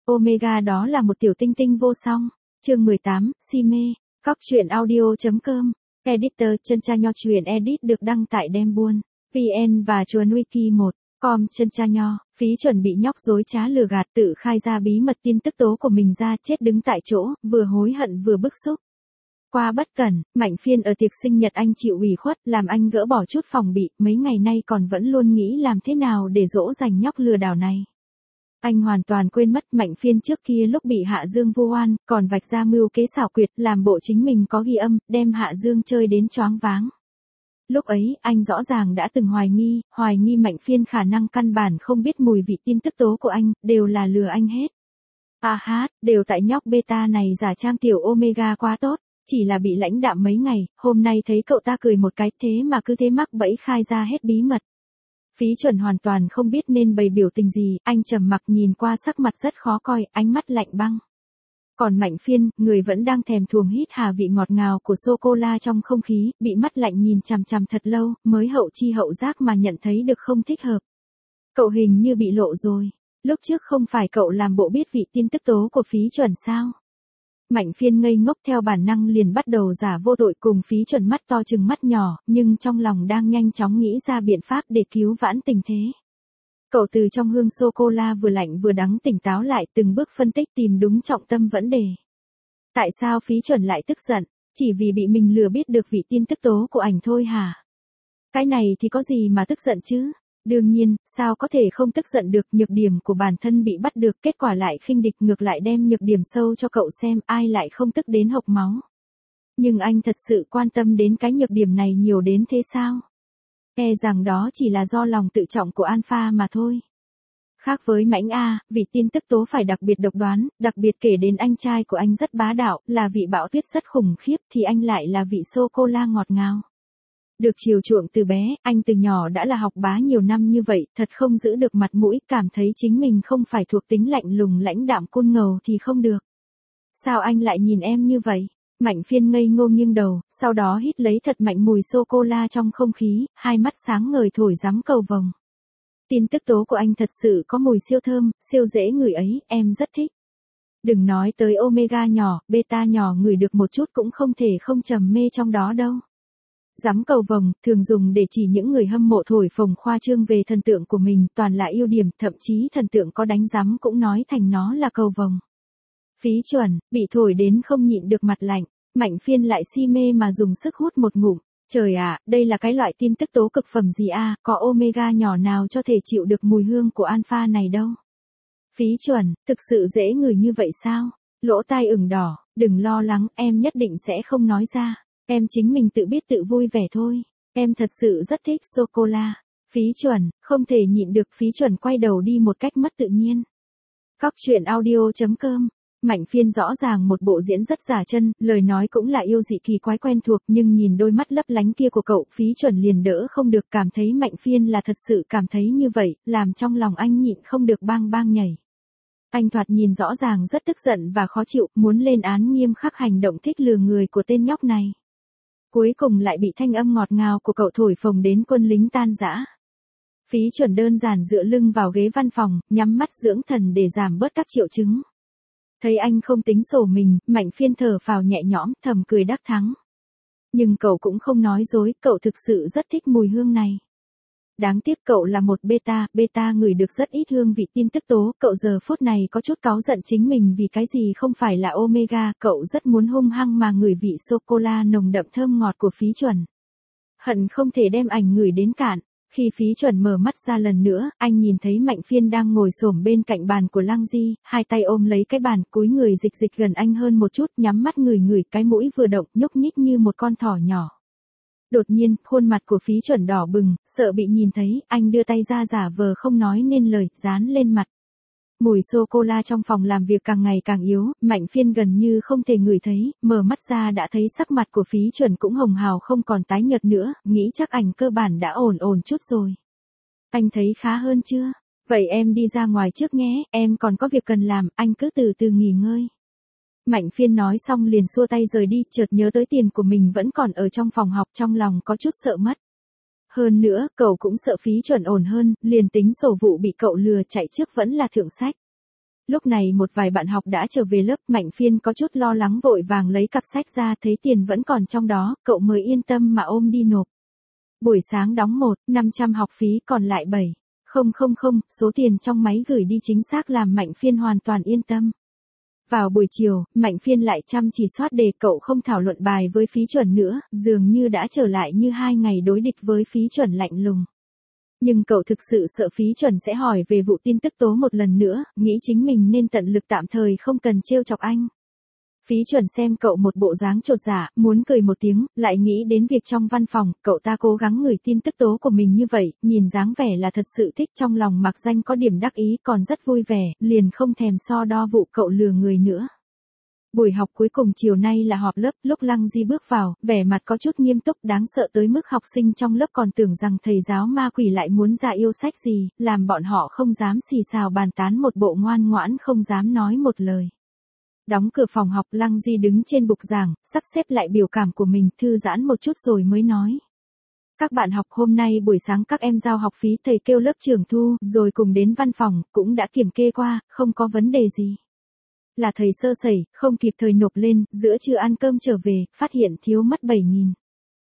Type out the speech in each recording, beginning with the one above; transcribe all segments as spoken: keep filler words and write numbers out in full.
Omega đó là một tiểu tinh tinh vô song. Chương mười tám, si mê. Cóc truyện audio.com. Editor chân cha nho truyện edit được đăng tại Đem Buôn, vê en và Chuan Wiki một. Com chân cha nho, Phí Chuẩn bị nhóc dối trá lừa gạt tự khai ra bí mật tin tức tố của mình ra chết đứng tại chỗ, vừa hối hận vừa bức xúc. Qua bất cẩn, Mạnh Phiên ở tiệc sinh nhật anh chịu ủy khuất, làm anh gỡ bỏ chút phòng bị, mấy ngày nay còn vẫn luôn nghĩ làm thế nào để dỗ dành nhóc lừa đảo này. Anh hoàn toàn quên mất Mạnh Phiên trước kia lúc bị Hạ Dương vu oan, còn vạch ra mưu kế xảo quyệt, làm bộ chính mình có ghi âm, đem Hạ Dương chơi đến choáng váng. Lúc ấy, anh rõ ràng đã từng hoài nghi, hoài nghi Mạnh Phiên khả năng căn bản không biết mùi vị tin tức tố của anh, đều là lừa anh hết. À hát, đều tại nhóc beta này giả trang tiểu Omega quá tốt, chỉ là bị lãnh đạm mấy ngày, hôm nay thấy cậu ta cười một cái thế mà cứ thế mắc bẫy khai ra hết bí mật. Phí Chuẩn hoàn toàn không biết nên bày biểu tình gì, anh trầm mặc nhìn qua sắc mặt rất khó coi, ánh mắt lạnh băng. Còn Mạnh Phiên, người vẫn đang thèm thuồng hít hà vị ngọt ngào của sô-cô-la trong không khí, bị mắt lạnh nhìn chằm chằm thật lâu, mới hậu chi hậu giác mà nhận thấy được không thích hợp. Cậu hình như bị lộ rồi. Lúc trước không phải cậu làm bộ biết vị tin tức tố của Phí Chuẩn sao? Mạnh Phiên ngây ngốc theo bản năng liền bắt đầu giả vô tội cùng Phí Chuẩn mắt to chừng mắt nhỏ, nhưng trong lòng đang nhanh chóng nghĩ ra biện pháp để cứu vãn tình thế. Cậu từ trong hương sô-cô-la vừa lạnh vừa đắng tỉnh táo lại, từng bước phân tích tìm đúng trọng tâm vấn đề. Tại sao Phí Chuẩn lại tức giận? Chỉ vì bị mình lừa biết được vị tin tức tố của ảnh thôi hả? Cái này thì có gì mà tức giận chứ? Đương nhiên, sao có thể không tức giận được, nhược điểm của bản thân bị bắt được, kết quả lại khinh địch, ngược lại đem nhược điểm sâu cho cậu xem, ai lại không tức đến hộc máu. Nhưng anh thật sự quan tâm đến cái nhược điểm này nhiều đến thế sao? E rằng đó chỉ là do lòng tự trọng của Alpha mà thôi. Khác với Mãnh A, vị tin tức tố phải đặc biệt độc đoán, đặc biệt kể đến anh trai của anh rất bá đạo, là vị bão tuyết rất khủng khiếp, thì anh lại là vị sô-cô-la ngọt ngào. Được chiều chuộng từ bé, anh từ nhỏ đã là học bá nhiều năm như vậy, thật không giữ được mặt mũi, cảm thấy chính mình không phải thuộc tính lạnh lùng lãnh đạm côn ngầu thì không được. Sao anh lại nhìn em như vậy? Mạnh Phiên ngây ngô nghiêng đầu, sau đó hít lấy thật mạnh mùi sô-cô-la trong không khí, hai mắt sáng ngời thổi rắm cầu vồng. Tin tức tố của anh thật sự có mùi siêu thơm, siêu dễ ngửi ấy, em rất thích. Đừng nói tới Omega nhỏ, beta nhỏ ngửi được một chút cũng không thể không trầm mê trong đó đâu. Rắm cầu vồng, thường dùng để chỉ những người hâm mộ thổi phồng khoa trương về thần tượng của mình, toàn là ưu điểm, thậm chí thần tượng có đánh rắm cũng nói thành nó là cầu vồng. Phí Chuẩn, bị thổi đến không nhịn được mặt lạnh, Mạnh Phiên lại si mê mà dùng sức hút một ngụm. Trời ạ, đây là cái loại tin tức tố cực phẩm gì a, có Omega nhỏ nào cho thể chịu được mùi hương của Alpha này đâu. Phí Chuẩn, thực sự dễ ngửi như vậy sao? Lỗ tai ửng đỏ, đừng lo lắng, em nhất định sẽ không nói ra. Em chính mình tự biết tự vui vẻ thôi. Em thật sự rất thích sô-cô-la. Phí Chuẩn, không thể nhịn được, Phí Chuẩn quay đầu đi một cách mất tự nhiên. Cóc truyện audio.com. Mạnh Phiên rõ ràng một bộ diễn rất giả chân, lời nói cũng là yêu dị kỳ quái quen thuộc, nhưng nhìn đôi mắt lấp lánh kia của cậu, Phí Chuẩn liền đỡ không được, cảm thấy Mạnh Phiên là thật sự cảm thấy như vậy, làm trong lòng anh nhịn không được bang bang nhảy. Anh thoạt nhìn rõ ràng rất tức giận và khó chịu, muốn lên án nghiêm khắc hành động thích lừa người của tên nhóc này. Cuối cùng lại bị thanh âm ngọt ngào của cậu thổi phồng đến quân lính tan rã. Phí Chuẩn đơn giản dựa lưng vào ghế văn phòng, nhắm mắt dưỡng thần để giảm bớt các triệu chứng. Thấy anh không tính sổ mình, Mạnh Phiên thở phào nhẹ nhõm, thầm cười đắc thắng. Nhưng cậu cũng không nói dối, cậu thực sự rất thích mùi hương này. Đáng tiếc cậu là một beta, beta ngửi được rất ít hương vị tin tức tố, cậu giờ phút này có chút cáu giận chính mình vì cái gì không phải là Omega, cậu rất muốn hung hăng mà ngửi vị sô-cô-la nồng đậm thơm ngọt của Phí Chuẩn. Hận không thể đem ảnh ngửi đến cạn. Khi Phí Chuẩn mở mắt ra lần nữa, anh nhìn thấy Mạnh Phiên đang ngồi xổm bên cạnh bàn của Lăng Di, hai tay ôm lấy cái bàn, cúi người dịch dịch gần anh hơn một chút, nhắm mắt ngửi ngửi, cái mũi vừa động, nhúc nhích như một con thỏ nhỏ. Đột nhiên, khuôn mặt của Phí Chuẩn đỏ bừng, sợ bị nhìn thấy, anh đưa tay ra giả vờ không nói nên lời, dán lên mặt. Mùi sô-cô-la trong phòng làm việc càng ngày càng yếu, Mạnh Phiên gần như không thể ngửi thấy, mở mắt ra đã thấy sắc mặt của Phí Chuẩn cũng hồng hào không còn tái nhợt nữa, nghĩ chắc ảnh cơ bản đã ổn ổn chút rồi. Anh thấy khá hơn chưa? Vậy em đi ra ngoài trước nhé, em còn có việc cần làm, anh cứ từ từ nghỉ ngơi. Mạnh Phiên nói xong liền xua tay rời đi, chợt nhớ tới tiền của mình vẫn còn ở trong phòng học, trong lòng có chút sợ mất. Hơn nữa, cậu cũng sợ Phí Chuẩn ổn hơn, liền tính sổ vụ bị cậu lừa chạy trước vẫn là thượng sách. Lúc này một vài bạn học đã trở về lớp, Mạnh Phiên có chút lo lắng vội vàng lấy cặp sách ra, thấy tiền vẫn còn trong đó, cậu mới yên tâm mà ôm đi nộp. Buổi sáng đóng một, năm trăm học phí còn lại bảy. Không không không, số tiền trong máy gửi đi chính xác làm Mạnh Phiên hoàn toàn yên tâm. Vào buổi chiều, Mạnh Phiên lại chăm chỉ soát đề, cậu không thảo luận bài với phí chuẩn nữa, dường như đã trở lại như hai ngày đối địch với phí chuẩn lạnh lùng. Nhưng cậu thực sự sợ phí chuẩn sẽ hỏi về vụ tin tức tố một lần nữa, nghĩ chính mình nên tận lực tạm thời không cần trêu chọc anh. Phí chuẩn xem cậu một bộ dáng chột dạ, muốn cười một tiếng, lại nghĩ đến việc trong văn phòng, cậu ta cố gắng ngửi tin tức tố của mình như vậy, nhìn dáng vẻ là thật sự thích, trong lòng mặc danh có điểm đắc ý, còn rất vui vẻ, liền không thèm so đo vụ cậu lừa người nữa. Buổi học cuối cùng chiều nay là họp lớp, lúc Lăng Di bước vào, vẻ mặt có chút nghiêm túc đáng sợ tới mức học sinh trong lớp còn tưởng rằng thầy giáo ma quỷ lại muốn ra yêu sách gì, làm bọn họ không dám xì xào bàn tán, một bộ ngoan ngoãn không dám nói một lời. Đóng cửa phòng học, Lăng Di đứng trên bục giảng, sắp xếp lại biểu cảm của mình, thư giãn một chút rồi mới nói. Các bạn học, hôm nay buổi sáng các em giao học phí, thầy kêu lớp trưởng thu, rồi cùng đến văn phòng, cũng đã kiểm kê qua, không có vấn đề gì. Là thầy sơ sẩy, không kịp thời nộp lên, giữa trưa ăn cơm trở về, phát hiện thiếu mất bảy nghìn.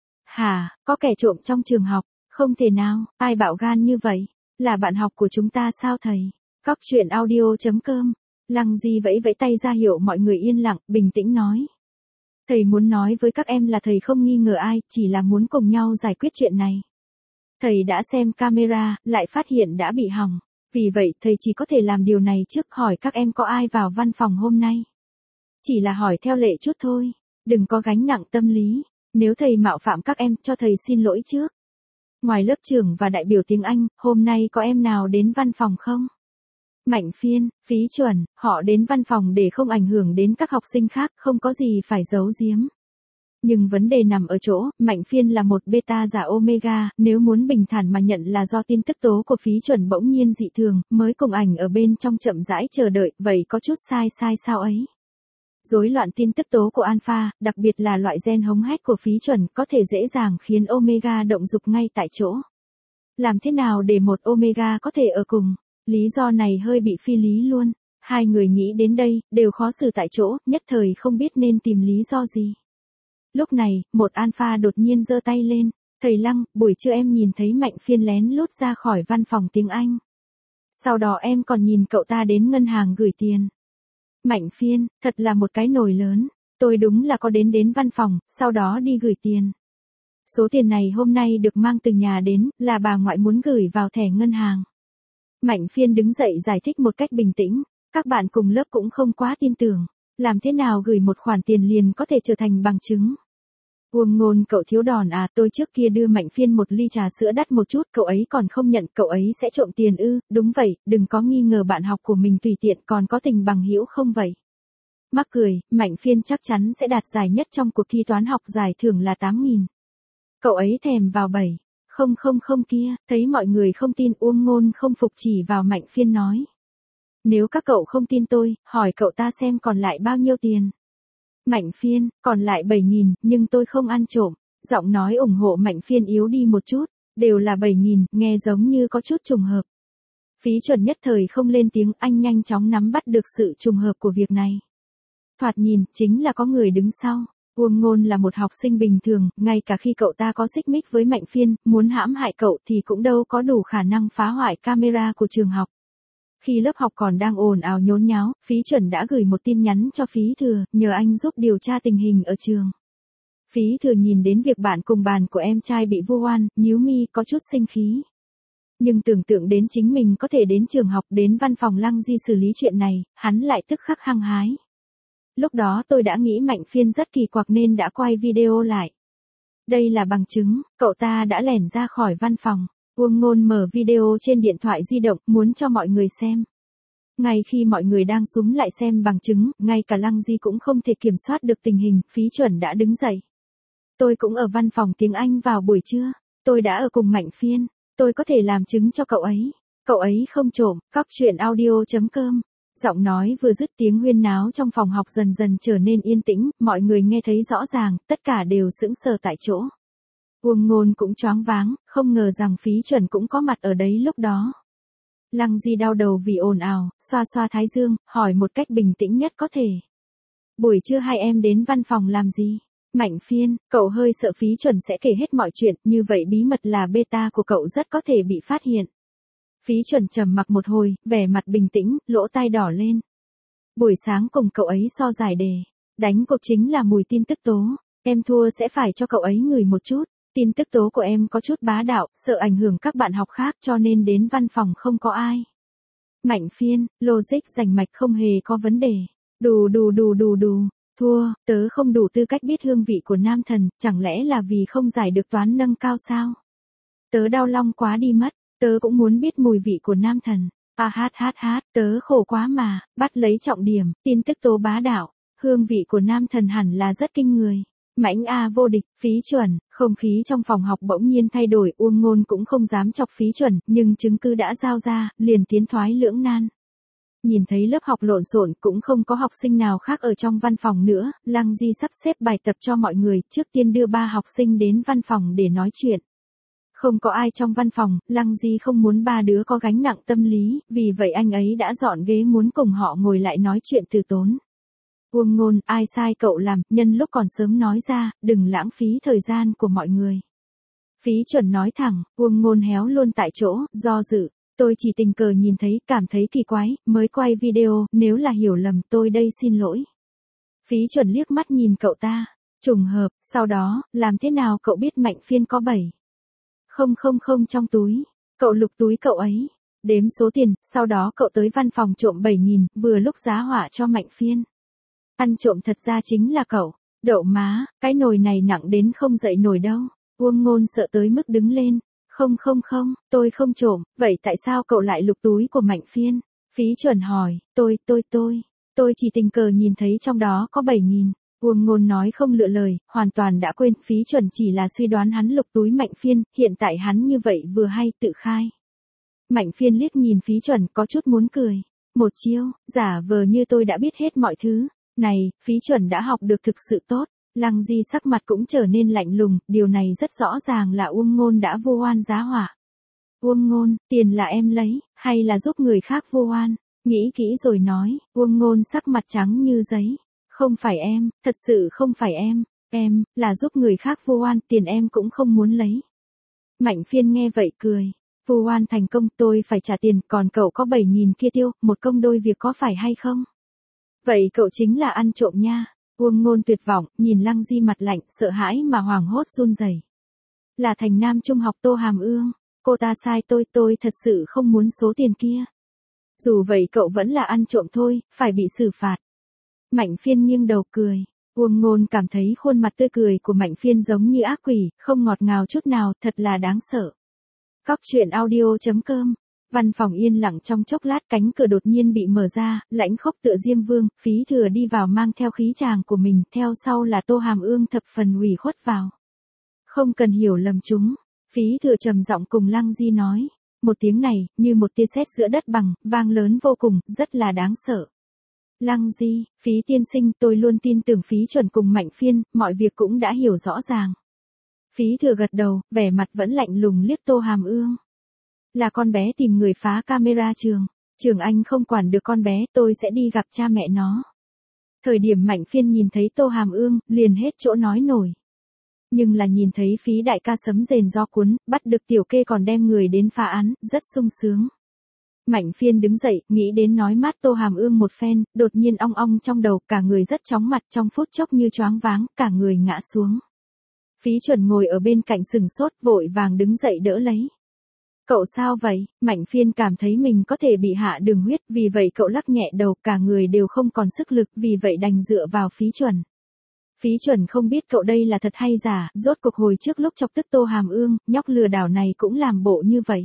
Hả, có kẻ trộm trong trường học, không thể nào, ai bạo gan như vậy, là bạn học của chúng ta sao thầy? Cóc truyện audio chấm com. Lăng Di vẫy vẫy tay ra hiệu mọi người yên lặng, bình tĩnh nói. Thầy muốn nói với các em là thầy không nghi ngờ ai, chỉ là muốn cùng nhau giải quyết chuyện này. Thầy đã xem camera, lại phát hiện đã bị hỏng. Vì vậy, thầy chỉ có thể làm điều này trước, hỏi các em có ai vào văn phòng hôm nay. Chỉ là hỏi theo lệ chút thôi, đừng có gánh nặng tâm lý. Nếu thầy mạo phạm các em, cho thầy xin lỗi trước. Ngoài lớp trưởng và đại biểu tiếng Anh, hôm nay có em nào đến văn phòng không? Mạnh Phiên, phí chuẩn, họ đến văn phòng để không ảnh hưởng đến các học sinh khác, không có gì phải giấu giếm. Nhưng vấn đề nằm ở chỗ, Mạnh Phiên là một beta giả omega, nếu muốn bình thản mà nhận là do tin tức tố của phí chuẩn bỗng nhiên dị thường, mới cùng ảnh ở bên trong chậm rãi chờ đợi, vậy có chút sai sai sao ấy. Rối loạn tin tức tố của alpha, đặc biệt là loại gen hống hét của phí chuẩn, có thể dễ dàng khiến omega động dục ngay tại chỗ. Làm thế nào để một omega có thể ở cùng? Lý do này hơi bị phi lý luôn. Hai người nghĩ đến đây, đều khó xử tại chỗ, nhất thời không biết nên tìm lý do gì. Lúc này, một alpha đột nhiên giơ tay lên. Thầy Lăng, buổi trưa em nhìn thấy Mạnh Phiên lén lút ra khỏi văn phòng tiếng Anh. Sau đó em còn nhìn cậu ta đến ngân hàng gửi tiền. Mạnh Phiên, thật là một cái nồi lớn. Tôi đúng là có đến đến văn phòng, sau đó đi gửi tiền. Số tiền này hôm nay được mang từ nhà đến, là bà ngoại muốn gửi vào thẻ ngân hàng. Mạnh Phiên đứng dậy giải thích một cách bình tĩnh, các bạn cùng lớp cũng không quá tin tưởng, làm thế nào gửi một khoản tiền liền có thể trở thành bằng chứng. Uông Ngôn, cậu thiếu đòn à, tôi trước kia đưa Mạnh Phiên một ly trà sữa đắt một chút, cậu ấy còn không nhận, cậu ấy sẽ trộm tiền ư? Đúng vậy, đừng có nghi ngờ bạn học của mình tùy tiện, còn có tình bằng hữu không vậy? Mắc cười, Mạnh Phiên chắc chắn sẽ đạt giải nhất trong cuộc thi toán học, giải thưởng là tám nghìn. Cậu ấy thèm vào bảy. Không không không kia, thấy mọi người không tin, Uông Ngôn không phục chỉ vào Mạnh Phiên nói. Nếu các cậu không tin tôi, hỏi cậu ta xem còn lại bao nhiêu tiền. Mạnh Phiên, còn lại bảy nghìn, nhưng tôi không ăn trộm. Giọng nói ủng hộ Mạnh Phiên yếu đi một chút, đều là bảy nghìn, nghe giống như có chút trùng hợp. Phí chuẩn nhất thời không lên tiếng, anh nhanh chóng nắm bắt được sự trùng hợp của việc này. Thoạt nhìn, chính là có người đứng sau. Uông Ngôn là một học sinh bình thường, ngay cả khi cậu ta có xích mích với Mạnh Phiên, muốn hãm hại cậu thì cũng đâu có đủ khả năng phá hoại camera của trường học. Khi lớp học còn đang ồn ào nhốn nháo, Phí Chuẩn đã gửi một tin nhắn cho Phí Thừa, nhờ anh giúp điều tra tình hình ở trường. Phí Thừa nhìn đến việc bạn cùng bàn của em trai bị vu oan, nhíu mi có chút sinh khí. Nhưng tưởng tượng đến chính mình có thể đến trường học, đến văn phòng Lăng Di xử lý chuyện này, hắn lại tức khắc hăng hái. Lúc đó tôi đã nghĩ Mạnh Phiên rất kỳ quặc nên đã quay video lại. Đây là bằng chứng, cậu ta đã lẻn ra khỏi văn phòng. Uông Ngôn mở video trên điện thoại di động, muốn cho mọi người xem. Ngay khi mọi người đang súm lại xem bằng chứng, ngay cả Lăng Di cũng không thể kiểm soát được tình hình, Phí Chuẩn đã đứng dậy. Tôi cũng ở văn phòng tiếng Anh vào buổi trưa, tôi đã ở cùng Mạnh Phiên, tôi có thể làm chứng cho cậu ấy. Cậu ấy không trộm. Cóc truyện audio chấm com. Giọng nói vừa dứt, tiếng huyên náo trong phòng học dần dần trở nên yên tĩnh, mọi người nghe thấy rõ ràng, tất cả đều sững sờ tại chỗ. Uông Ngôn cũng choáng váng, không ngờ rằng Phí Chuẩn cũng có mặt ở đấy lúc đó. Lăng Di đau đầu vì ồn ào, xoa xoa thái dương, hỏi một cách bình tĩnh nhất có thể. Buổi trưa hai em đến văn phòng làm gì? Mạnh Phiên, cậu hơi sợ Phí Chuẩn sẽ kể hết mọi chuyện, như vậy bí mật là beta của cậu rất có thể bị phát hiện. Phí Chuẩn trầm mặc một hồi, vẻ mặt bình tĩnh, lỗ tai đỏ lên. Buổi sáng cùng cậu ấy so giải đề, đánh cuộc chính là mùi tin tức tố, em thua sẽ phải cho cậu ấy ngửi một chút. Tin tức tố của em có chút bá đạo, sợ ảnh hưởng các bạn học khác cho nên đến văn phòng không có ai. Mạnh Phiên, logic rành mạch không hề có vấn đề. Đù đù đù đù đù, thua, tớ không đủ tư cách biết hương vị của nam thần, chẳng lẽ là vì không giải được toán nâng cao sao? Tớ đau lòng quá đi mất, tớ cũng muốn biết mùi vị của nam thần. À hát hát hát, tớ khổ quá mà, bắt lấy trọng điểm, tin tức tố bá đạo, hương vị của nam thần hẳn là rất kinh người. Mãnh A vô địch, Phí Chuẩn, không khí trong phòng học bỗng nhiên thay đổi, Uông Ngôn cũng không dám chọc Phí Chuẩn, nhưng chứng cứ đã giao ra, liền tiến thoái lưỡng nan. Nhìn thấy lớp học lộn xộn, cũng không có học sinh nào khác ở trong văn phòng nữa, Lăng Di sắp xếp bài tập cho mọi người, trước tiên đưa ba học sinh đến văn phòng để nói chuyện. Không có ai trong văn phòng, Lăng Di không muốn ba đứa có gánh nặng tâm lý, vì vậy anh ấy đã dọn ghế muốn cùng họ ngồi lại nói chuyện từ tốn. Uông Ngôn, ai sai cậu làm, nhân lúc còn sớm nói ra, đừng lãng phí thời gian của mọi người. Phí Chuẩn nói thẳng, Uông Ngôn héo luôn tại chỗ, do dự, tôi chỉ tình cờ nhìn thấy, cảm thấy kỳ quái, mới quay video, nếu là hiểu lầm tôi đây xin lỗi. Phí Chuẩn liếc mắt nhìn cậu ta, trùng hợp, sau đó, làm thế nào cậu biết Mạnh Phiên có bảy không không không trong túi, cậu lục túi cậu ấy, đếm số tiền, sau đó cậu tới văn phòng trộm bảy nghìn, vừa lúc giá họa cho Mạnh Phiên. Ăn trộm thật ra chính là cậu, đậu má, cái nồi này nặng đến không dậy nổi đâu. Uông Ngôn sợ tới mức đứng lên, không không không, tôi không trộm, vậy tại sao cậu lại lục túi của Mạnh Phiên? Phí Chuẩn hỏi, tôi, tôi, tôi, tôi chỉ tình cờ nhìn thấy trong đó có bảy nghìn. Uông Ngôn nói không lựa lời, hoàn toàn đã quên, Phí Chuẩn chỉ là suy đoán hắn lục túi Mạnh Phiên, hiện tại hắn như vậy vừa hay tự khai. Mạnh Phiên liếc nhìn Phí Chuẩn có chút muốn cười, một chiêu, giả vờ như tôi đã biết hết mọi thứ. Này, Phí Chuẩn đã học được thực sự tốt. Lăng Di sắc mặt cũng trở nên lạnh lùng, điều này rất rõ ràng là Uông Ngôn đã vu oan giá họa. Uông Ngôn, tiền là em lấy, hay là giúp người khác vu oan? Nghĩ kỹ rồi nói, Uông Ngôn sắc mặt trắng như giấy. Không phải em, thật sự không phải em, em, là giúp người khác vu oan, tiền em cũng không muốn lấy. Mạnh Phiên nghe vậy cười, vu oan thành công tôi phải trả tiền, còn cậu có bảy nghìn kia tiêu, một công đôi việc có phải hay không? Vậy cậu chính là ăn trộm nha. Uông Ngôn tuyệt vọng, nhìn Lăng Di mặt lạnh, sợ hãi mà hoảng hốt run rẩy. Là Thành Nam Trung học Tô Hàm Ương, cô ta sai tôi, tôi thật sự không muốn số tiền kia. Dù vậy cậu vẫn là ăn trộm thôi, phải bị xử phạt. Mạnh Phiên nghiêng đầu cười, Uông Ngôn cảm thấy khuôn mặt tươi cười của Mạnh Phiên giống như ác quỷ, không ngọt ngào chút nào, thật là đáng sợ. Cóc truyện audio chấm com. Văn phòng yên lặng trong chốc lát, cánh cửa đột nhiên bị mở ra, lãnh khốc tựa Diêm Vương, Phí Thừa đi vào mang theo khí chàng của mình, theo sau là Tô Hàm Ương thập phần ủy khuất vào. Không cần hiểu lầm chúng, Phí Thừa trầm giọng cùng Lăng Di nói, một tiếng này, như một tia sét giữa đất bằng, vang lớn vô cùng, rất là đáng sợ. Lăng Di, Phí tiên sinh, tôi luôn tin tưởng Phí Chuẩn cùng Mạnh Phiên, mọi việc cũng đã hiểu rõ ràng. Phí Thừa gật đầu, vẻ mặt vẫn lạnh lùng liếc Tô Hàm Ương. Là con bé tìm người phá camera trường. Trường Anh không quản được con bé, tôi sẽ đi gặp cha mẹ nó. Thời điểm Mạnh Phiên nhìn thấy Tô Hàm Ương, liền hết chỗ nói nổi. Nhưng là nhìn thấy Phí đại ca sấm rền do cuốn, bắt được tiểu kê còn đem người đến phá án, rất sung sướng. Mạnh Phiên đứng dậy, nghĩ đến nói mát Tô Hàm Ương một phen, đột nhiên ong ong trong đầu, cả người rất chóng mặt, trong phút chốc như choáng váng, cả người ngã xuống. Phí Chuẩn ngồi ở bên cạnh sừng sốt, vội vàng đứng dậy đỡ lấy. Cậu sao vậy? Mạnh Phiên cảm thấy mình có thể bị hạ đường huyết, vì vậy cậu lắc nhẹ đầu, cả người đều không còn sức lực, vì vậy đành dựa vào Phí Chuẩn. Phí Chuẩn không biết cậu đây là thật hay giả, rốt cuộc hồi trước lúc chọc tức Tô Hàm Ương, nhóc lừa đảo này cũng làm bộ như vậy.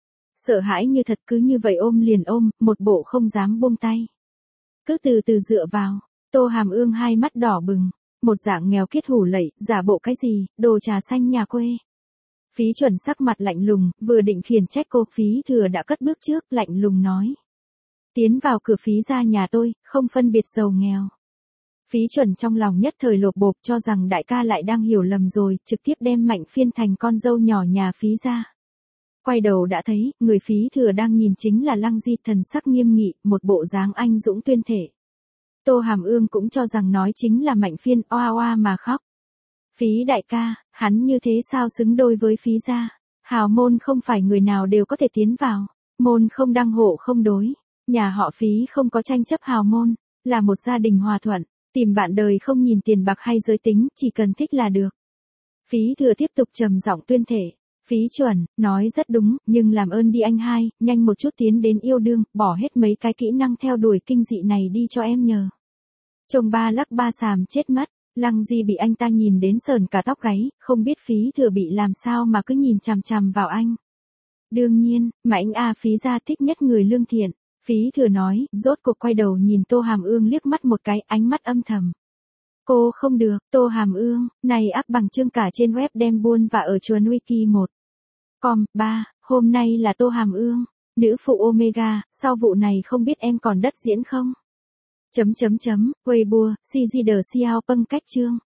Sợ hãi như thật, cứ như vậy ôm liền ôm, một bộ không dám buông tay. Cứ từ từ dựa vào, Tô Hàm Ương hai mắt đỏ bừng, một dạng nghèo kiết hủ lẩy, giả bộ cái gì, đồ trà xanh nhà quê. Phí Chuẩn sắc mặt lạnh lùng, vừa định khiển trách cô, Phí Thừa đã cất bước trước, lạnh lùng nói. Tiến vào cửa Phí gia nhà tôi, không phân biệt giàu nghèo. Phí Chuẩn trong lòng nhất thời lột bột, cho rằng đại ca lại đang hiểu lầm rồi, trực tiếp đem Mạnh Phiên thành con dâu nhỏ nhà Phí gia. Quay đầu đã thấy, người Phí Thừa đang nhìn chính là Lăng Di, thần sắc nghiêm nghị, một bộ dáng anh dũng tuyên thể. Tô Hàm Ương cũng cho rằng nói chính là Mạnh Phiên, oa oa mà khóc. Phí đại ca, hắn như thế sao xứng đôi với Phí gia? Hào môn không phải người nào đều có thể tiến vào, môn không đăng hộ không đối. Nhà họ Phí không có tranh chấp hào môn, là một gia đình hòa thuận, tìm bạn đời không nhìn tiền bạc hay giới tính, chỉ cần thích là được. Phí Thừa tiếp tục trầm giọng tuyên thể. Phí chuẩn, nói rất đúng, nhưng làm ơn đi anh hai, nhanh một chút tiến đến yêu đương, bỏ hết mấy cái kỹ năng theo đuổi kinh dị này đi cho em nhờ. Chồng ba lắc ba xàm chết mất, Lăng Di bị anh ta nhìn đến sờn cả tóc gáy, không biết Phí Thừa bị làm sao mà cứ nhìn chằm chằm vào anh. Đương nhiên, Mãnh A Phí gia thích nhất người lương thiện. Phí Thừa nói, rốt cuộc quay đầu nhìn Tô Hàm Ương liếc mắt một cái, ánh mắt âm thầm. Cô không được, Tô Hàm Ương, này áp bằng chương cả trên web đem buôn và ở chuồn wiki một. Com, ba, hôm nay là Tô Hàm Ương, nữ phụ Omega, sau vụ này không biết em còn đất diễn không? Chấm chấm chấm, Weibo, Si Di Đờ Xiao Pâng cách chương.